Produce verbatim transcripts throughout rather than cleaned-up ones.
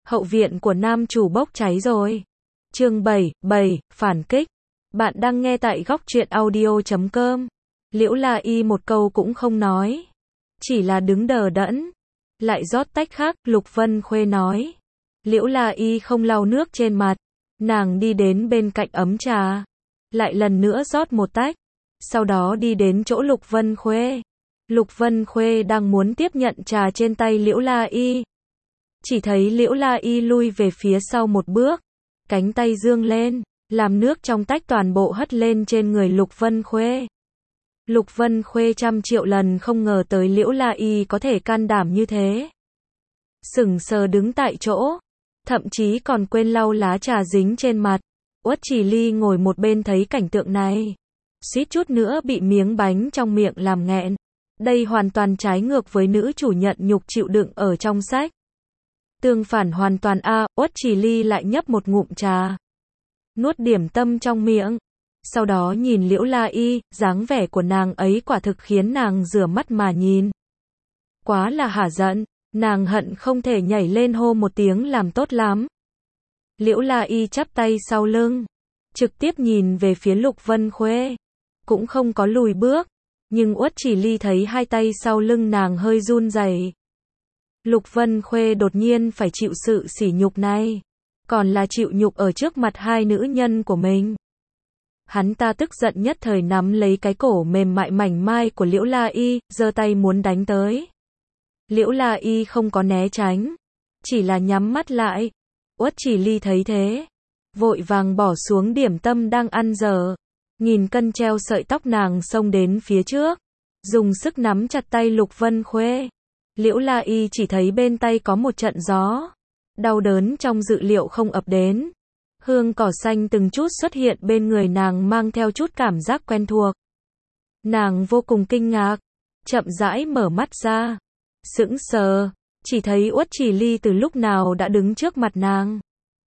Hậu viện của nam chủ bốc cháy rồi. Chương bảy, bảy, phản kích. Bạn đang nghe tại góc truyện audio chấm com. Liễu La Y một câu cũng không nói, chỉ là đứng đờ đẫn. Lại rót tách khác, Lục Vân Khuê nói. Liễu La Y không lau nước trên mặt, nàng đi đến bên cạnh ấm trà, lại lần nữa rót một tách, sau đó đi đến chỗ Lục Vân Khuê. Lục Vân Khuê đang muốn tiếp nhận trà trên tay Liễu La Y, chỉ thấy Liễu La Y lui về phía sau một bước, cánh tay dương lên, làm nước trong tách toàn bộ hất lên trên người Lục Vân Khuê. Lục Vân Khuê trăm triệu lần không ngờ tới Liễu La Y có thể can đảm như thế. Sững sờ đứng tại chỗ, thậm chí còn quên lau lá trà dính trên mặt. Uất Chỉ Ly ngồi một bên thấy cảnh tượng này, suýt chút nữa bị miếng bánh trong miệng làm nghẹn. Đây hoàn toàn trái ngược với nữ chủ nhận nhục chịu đựng ở trong sách. Tương phản hoàn toàn a. À, Uất Chỉ Ly lại nhấp một ngụm trà, nuốt điểm tâm trong miệng, sau đó nhìn Liễu La Y, dáng vẻ của nàng ấy quả thực khiến nàng rửa mắt mà nhìn. Quá là hả giận, nàng hận không thể nhảy lên hô một tiếng làm tốt lắm. Liễu La Y chắp tay sau lưng, trực tiếp nhìn về phía Lục Vân Khuê, cũng không có lùi bước, nhưng Uất Chỉ Ly thấy hai tay sau lưng nàng hơi run rẩy. Lục Vân Khuê đột nhiên phải chịu sự sỉ nhục này, còn là chịu nhục ở trước mặt hai nữ nhân của mình. Hắn ta tức giận nhất thời nắm lấy cái cổ mềm mại mảnh mai của Liễu La Y, giơ tay muốn đánh tới. Liễu La Y không có né tránh, chỉ là nhắm mắt lại. Uất Chỉ Ly thấy thế, vội vàng bỏ xuống điểm tâm đang ăn dở, nghìn cân treo sợi tóc nàng xông đến phía trước, dùng sức nắm chặt tay Lục Vân Khuê. Liễu La Y chỉ thấy bên tay có một trận gió, đau đớn trong dự liệu không ập đến. Hương cỏ xanh từng chút xuất hiện bên người nàng mang theo chút cảm giác quen thuộc. Nàng vô cùng kinh ngạc, chậm rãi mở mắt ra, sững sờ, chỉ thấy Uất Chỉ Ly từ lúc nào đã đứng trước mặt nàng.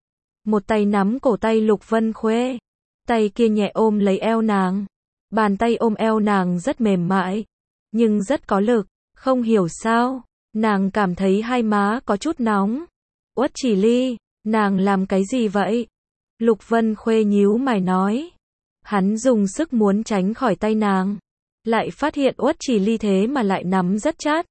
Một tay nắm cổ tay Lục Vân Khuê, tay kia nhẹ ôm lấy eo nàng. Bàn tay ôm eo nàng rất mềm mại, nhưng rất có lực, không hiểu sao, nàng cảm thấy hai má có chút nóng. Uất Chỉ Ly, nàng làm cái gì vậy? Lục Vân Khuê nhíu mày nói. Hắn dùng sức muốn tránh khỏi tay nàng, lại phát hiện Uất Chỉ Ly thế mà lại nắm rất chặt.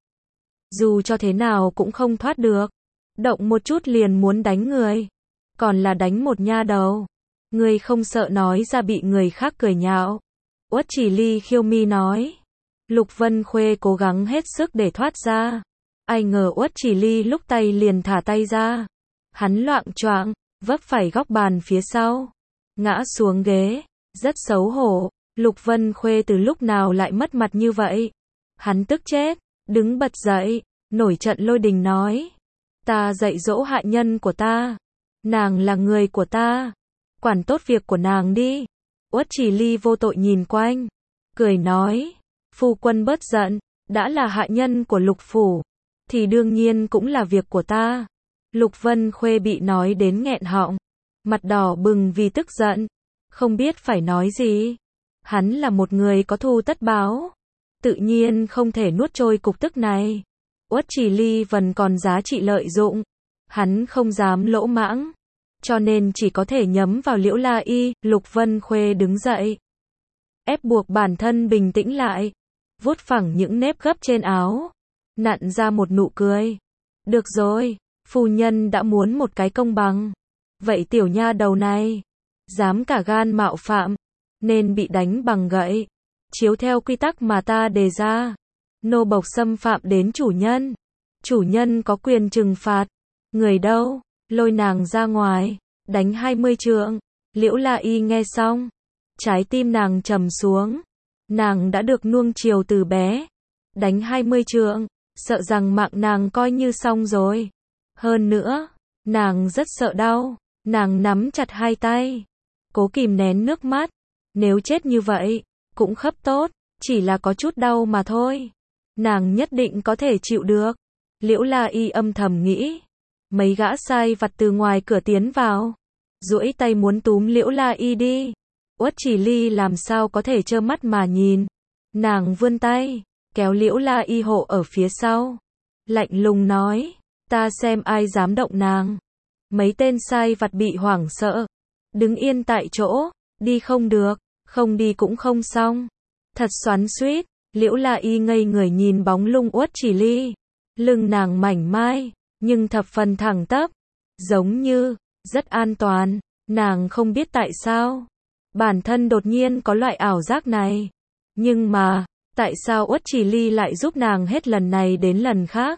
Dù cho thế nào cũng không thoát được, động một chút liền muốn đánh người, còn là đánh một nha đầu. Ngươi không sợ nói ra bị người khác cười nhạo? Uất Chỉ Ly khiêu mi nói. Lục Vân Khuê cố gắng hết sức để thoát ra, ai ngờ Uất Chỉ Ly lúc tay liền thả tay ra. Hắn loạng choạng, vấp phải góc bàn phía sau, ngã xuống ghế, rất xấu hổ. Lục Vân Khuê từ lúc nào lại mất mặt như vậy? Hắn tức chết, đứng bật dậy, nổi trận lôi đình nói. Ta dạy dỗ hạ nhân của ta, nàng là người của ta, quản tốt việc của nàng đi. Uất Chỉ Ly vô tội nhìn quanh, cười nói. Phu quân bớt giận, đã là hạ nhân của Lục phủ, thì đương nhiên cũng là việc của ta. Lục Vân Khuê bị nói đến nghẹn họng, mặt đỏ bừng vì tức giận, không biết phải nói gì. Hắn là một người có thù tất báo, tự nhiên không thể nuốt trôi cục tức này. Uất Chỉ Ly vẫn còn giá trị lợi dụng, hắn không dám lỗ mãng, cho nên chỉ có thể nhắm vào Liễu La Y. Lục Vân Khuê đứng dậy, ép buộc bản thân bình tĩnh lại, vuốt phẳng những nếp gấp trên áo, nặn ra một nụ cười. Được rồi, phu nhân đã muốn một cái công bằng, vậy tiểu nha đầu này dám cả gan mạo phạm, nên bị đánh bằng gậy. Chiếu theo quy tắc mà ta đề ra, nô bộc xâm phạm đến chủ nhân, chủ nhân có quyền trừng phạt. Người đâu, lôi nàng ra ngoài, đánh hai mươi trượng. Liễu La Y nghe xong, trái tim nàng trầm xuống. Nàng đã được nuông chiều từ bé, đánh hai mươi trượng, sợ rằng mạng nàng coi như xong rồi. Hơn nữa, nàng rất sợ đau, nàng nắm chặt hai tay, cố kìm nén nước mắt. Nếu chết như vậy, cũng khấp tốt, chỉ là có chút đau mà thôi, nàng nhất định có thể chịu được. Liễu La Y âm thầm nghĩ. Mấy gã sai vặt từ ngoài cửa tiến vào, duỗi tay muốn túm Liễu La Y đi. Uất Chỉ Ly làm sao có thể trơ mắt mà nhìn. Nàng vươn tay, kéo Liễu La Y hộ ở phía sau, lạnh lùng nói. Ta xem ai dám động nàng, Mấy tên sai vặt bị hoảng sợ, đứng yên tại chỗ, đi không được, không đi cũng không xong. Thật xoắn xuýt, Liễu La Y ngây người nhìn bóng lưng Uất Chỉ Ly. Lưng nàng mảnh mai, nhưng thập phần thẳng tắp, giống như rất an toàn. Nàng không biết tại sao bản thân đột nhiên có loại ảo giác này, nhưng mà tại sao Uất Chỉ Ly lại giúp nàng hết lần này đến lần khác?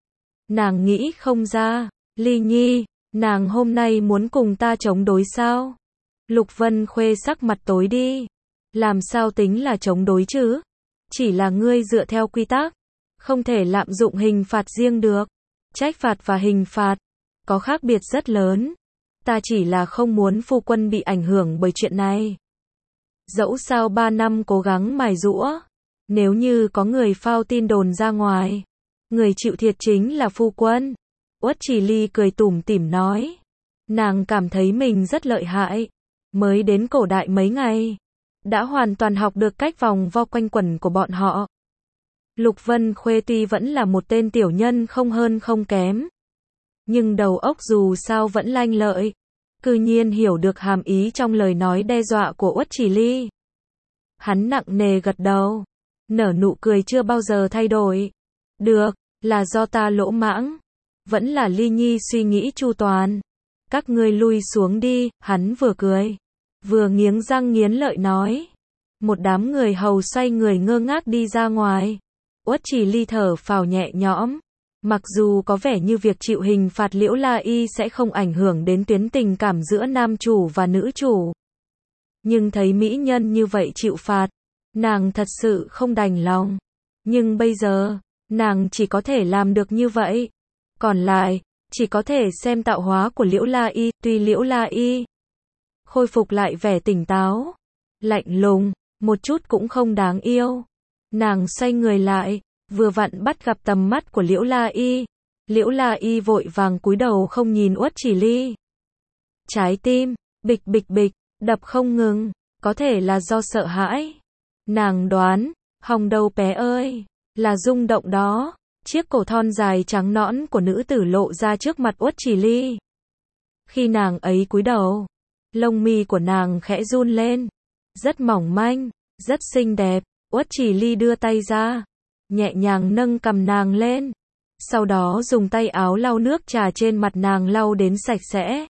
Nàng nghĩ không ra. Ly Nhi, nàng hôm nay muốn cùng ta chống đối sao? Lục Vân Khuê sắc mặt tối đi. Làm sao tính là chống đối chứ? Chỉ là ngươi dựa theo quy tắc, không thể lạm dụng hình phạt riêng được. Trách phạt và hình phạt có khác biệt rất lớn. Ta chỉ là không muốn phu quân bị ảnh hưởng bởi chuyện này. Dẫu sao ba năm cố gắng mài giũa, nếu như có người phao tin đồn ra ngoài, người chịu thiệt chính là phu quân. Uất Chỉ Ly cười tủm tỉm nói. Nàng cảm thấy mình rất lợi hại. Mới đến cổ đại mấy ngày, đã hoàn toàn học được cách vòng vo quanh quẩn của bọn họ. Lục Vân Khuê tuy vẫn là một tên tiểu nhân không hơn không kém, nhưng đầu óc dù sao vẫn lanh lợi, cư nhiên hiểu được hàm ý trong lời nói đe dọa của Uất Chỉ Ly. Hắn nặng nề gật đầu, nở nụ cười chưa bao giờ thay đổi. Được, là do ta lỗ mãng, vẫn là Ly Nhi suy nghĩ chu toàn. Các ngươi lui xuống đi, hắn vừa cười, vừa nghiến răng nghiến lợi nói. Một đám người hầu xoay người ngơ ngác đi ra ngoài. Uất Chỉ Ly thở phào nhẹ nhõm. Mặc dù có vẻ như việc chịu hình phạt Liễu La Y sẽ không ảnh hưởng đến tuyến tình cảm giữa nam chủ và nữ chủ, nhưng thấy mỹ nhân như vậy chịu phạt, nàng thật sự không đành lòng. Nhưng bây giờ, nàng chỉ có thể làm được như vậy. Còn lại, chỉ có thể xem tạo hóa của Liễu La Y. Tuy Liễu La Y khôi phục lại vẻ tỉnh táo, lạnh lùng, một chút cũng không đáng yêu. Nàng xoay người lại, vừa vặn bắt gặp tầm mắt của Liễu La Y. Liễu La Y vội vàng cúi đầu không nhìn Uất Chỉ Ly. Trái tim, bịch bịch bịch, đập không ngừng, có thể là do sợ hãi. Nàng đoán, hồng đầu bé ơi, là rung động đó. Chiếc cổ thon dài trắng nõn của nữ tử lộ ra trước mặt Uất Chỉ Ly. Khi nàng ấy cúi đầu, lông mi của nàng khẽ run lên, rất mỏng manh, rất xinh đẹp. Uất Chỉ Ly đưa tay ra, nhẹ nhàng nâng cằm nàng lên, sau đó dùng tay áo lau nước trà trên mặt nàng lau đến sạch sẽ.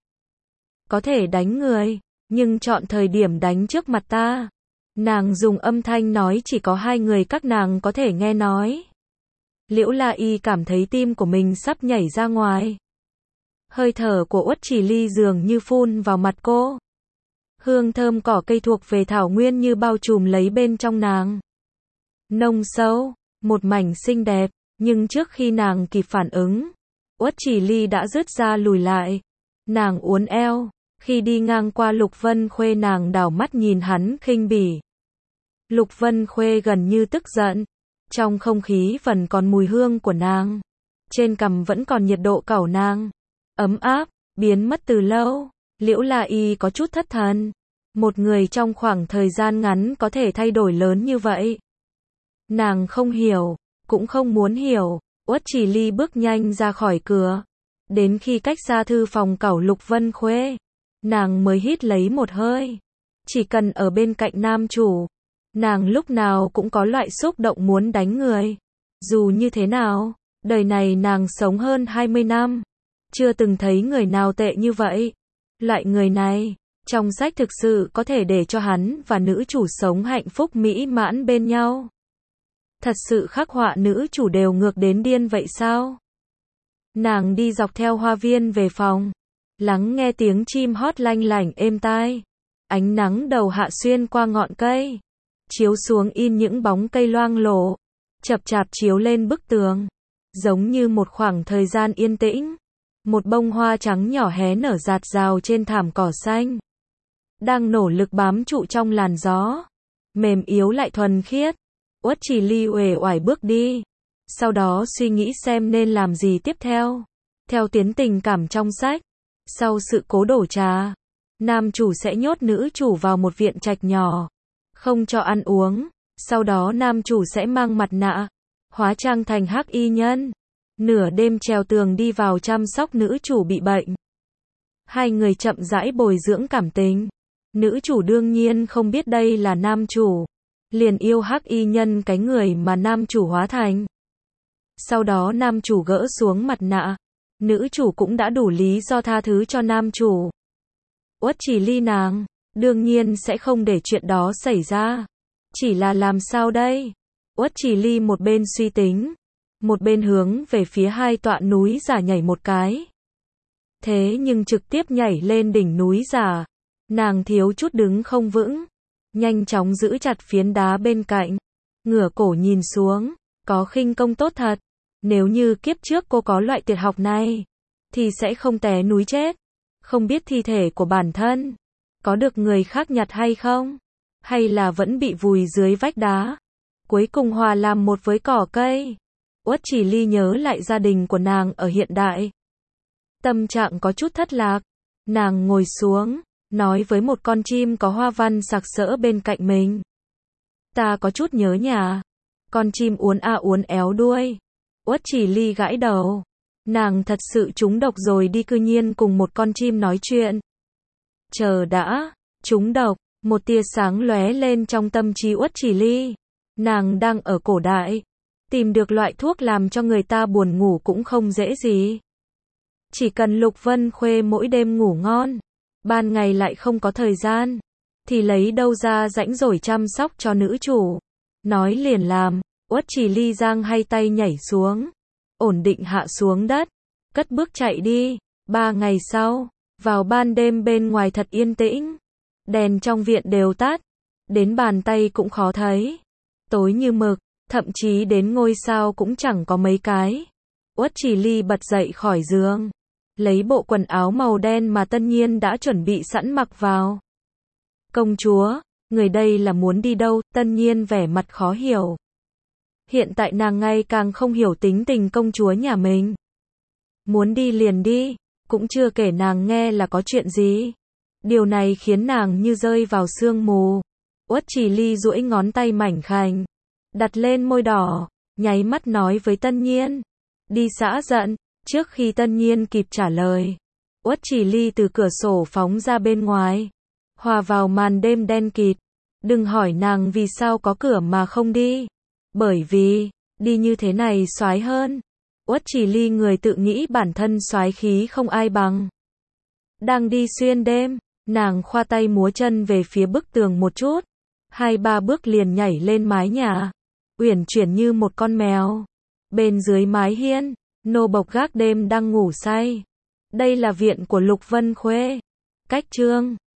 Có thể đánh người, nhưng chọn thời điểm đánh trước mặt ta. Nàng dùng âm thanh nói chỉ có hai người các nàng có thể nghe nói. Liễu La Y cảm thấy tim của mình sắp nhảy ra ngoài. Hơi thở của Uất Chỉ Ly dường như phun vào mặt cô. Hương thơm cỏ cây thuộc về thảo nguyên như bao trùm lấy bên trong nàng. Nông sâu, một mảnh xinh đẹp, nhưng trước khi nàng kịp phản ứng, Uất Chỉ Ly đã rứt ra lùi lại. Nàng uốn eo, khi đi ngang qua Lục Vân Khuê nàng đảo mắt nhìn hắn khinh bỉ. Lục Vân Khuê gần như tức giận, trong không khí vẫn còn mùi hương của nàng, trên cằm vẫn còn nhiệt độ cẩu nàng, ấm áp, biến mất từ lâu. Liễu La Y có chút thất thần, một người trong khoảng thời gian ngắn có thể thay đổi lớn như vậy. Nàng không hiểu, cũng không muốn hiểu. Uất Chỉ Ly bước nhanh ra khỏi cửa, đến khi cách xa thư phòng cẩu Lục Vân Khuê, nàng mới hít lấy một hơi. Chỉ cần ở bên cạnh nam chủ, nàng lúc nào cũng có loại xúc động muốn đánh người. Dù như thế nào, đời này nàng sống hơn hai mươi năm, chưa từng thấy người nào tệ như vậy. Loại người này, trong sách thực sự có thể để cho hắn và nữ chủ sống hạnh phúc mỹ mãn bên nhau. Thật sự khắc họa nữ chủ đều ngược đến điên vậy sao? Nàng đi dọc theo hoa viên về phòng, lắng nghe tiếng chim hót lanh lảnh êm tai. Ánh nắng đầu hạ xuyên qua ngọn cây, chiếu xuống in những bóng cây loang lổ, chập chạp chiếu lên bức tường, giống như một khoảng thời gian yên tĩnh. Một bông hoa trắng nhỏ hé nở rạt rào trên thảm cỏ xanh, đang nỗ lực bám trụ trong làn gió, mềm yếu lại thuần khiết. Uất Chỉ Ly uể oải bước đi, sau đó suy nghĩ xem nên làm gì tiếp theo. Theo tiến tình cảm trong sách, sau sự cố đổ trà, nam chủ sẽ nhốt nữ chủ vào một viện trạch nhỏ, không cho ăn uống, sau đó nam chủ sẽ mang mặt nạ, hóa trang thành hắc y nhân, nửa đêm trèo tường đi vào chăm sóc nữ chủ bị bệnh. Hai người chậm rãi bồi dưỡng cảm tình. Nữ chủ đương nhiên không biết đây là nam chủ, liền yêu hắc y nhân cái người mà nam chủ hóa thành. Sau đó nam chủ gỡ xuống mặt nạ, nữ chủ cũng đã đủ lý do tha thứ cho nam chủ. Uất Chỉ Ly nàng, đương nhiên sẽ không để chuyện đó xảy ra. Chỉ là làm sao đây? Uất Chỉ Ly một bên suy tính, một bên hướng về phía hai tọa núi giả nhảy một cái. Thế nhưng trực tiếp nhảy lên đỉnh núi giả, nàng thiếu chút đứng không vững, nhanh chóng giữ chặt phiến đá bên cạnh, ngửa cổ nhìn xuống, có khinh công tốt thật. Nếu như kiếp trước cô có loại tuyệt học này, thì sẽ không té núi chết. Không biết thi thể của bản thân có được người khác nhặt hay không, hay là vẫn bị vùi dưới vách đá, cuối cùng hòa làm một với cỏ cây. Uất Chỉ Ly nhớ lại gia đình của nàng ở hiện đại, tâm trạng có chút thất lạc. Nàng ngồi xuống, nói với một con chim có hoa văn sặc sỡ bên cạnh mình. Ta có chút nhớ nhà. Con chim uốn a uốn éo đuôi. Uất Chỉ Ly gãi đầu. Nàng thật sự trúng độc rồi đi, cư nhiên cùng một con chim nói chuyện. Chờ đã, trúng độc, một tia sáng lóe lên trong tâm trí Uất Chỉ Ly. Nàng đang ở cổ đại, tìm được loại thuốc làm cho người ta buồn ngủ cũng không dễ gì. Chỉ cần Lục Vân Khuê mỗi đêm ngủ ngon, ban ngày lại không có thời gian, thì lấy đâu ra rãnh rỗi chăm sóc cho nữ chủ. Nói liền làm, Uất Chỉ Ly giang hai tay nhảy xuống, ổn định hạ xuống đất, cất bước chạy đi. Ba ngày sau, vào ban đêm bên ngoài thật yên tĩnh, đèn trong viện đều tắt, đến bàn tay cũng khó thấy, tối như mực, thậm chí đến ngôi sao cũng chẳng có mấy cái. Uất Chỉ Ly bật dậy khỏi giường, lấy bộ quần áo màu đen mà Tân Nhiên đã chuẩn bị sẵn mặc vào. Công chúa, người đây là muốn đi đâu? Tân Nhiên vẻ mặt khó hiểu. Hiện tại nàng ngày càng không hiểu tính tình công chúa nhà mình. Muốn đi liền đi, cũng chưa kể nàng nghe là có chuyện gì. Điều này khiến nàng như rơi vào sương mù. Uất Chỉ Ly duỗi ngón tay mảnh khảnh, đặt lên môi đỏ, nháy mắt nói với Tân Nhiên. Đi xã giận. Trước khi Tân Nhiên kịp trả lời, Uất Chỉ Ly từ cửa sổ phóng ra bên ngoài, hòa vào màn đêm đen kịt. Đừng hỏi nàng vì sao có cửa mà không đi. Bởi vì, đi như thế này soái hơn. Uất Chỉ Ly người tự nghĩ bản thân soái khí không ai bằng. Đang đi xuyên đêm, nàng khoa tay múa chân về phía bức tường một chút, hai ba bước liền nhảy lên mái nhà, uyển chuyển như một con mèo. Bên dưới mái hiên, nô bộc gác đêm đang ngủ say. Đây là viện của Lục Vân Khuê. Cách chương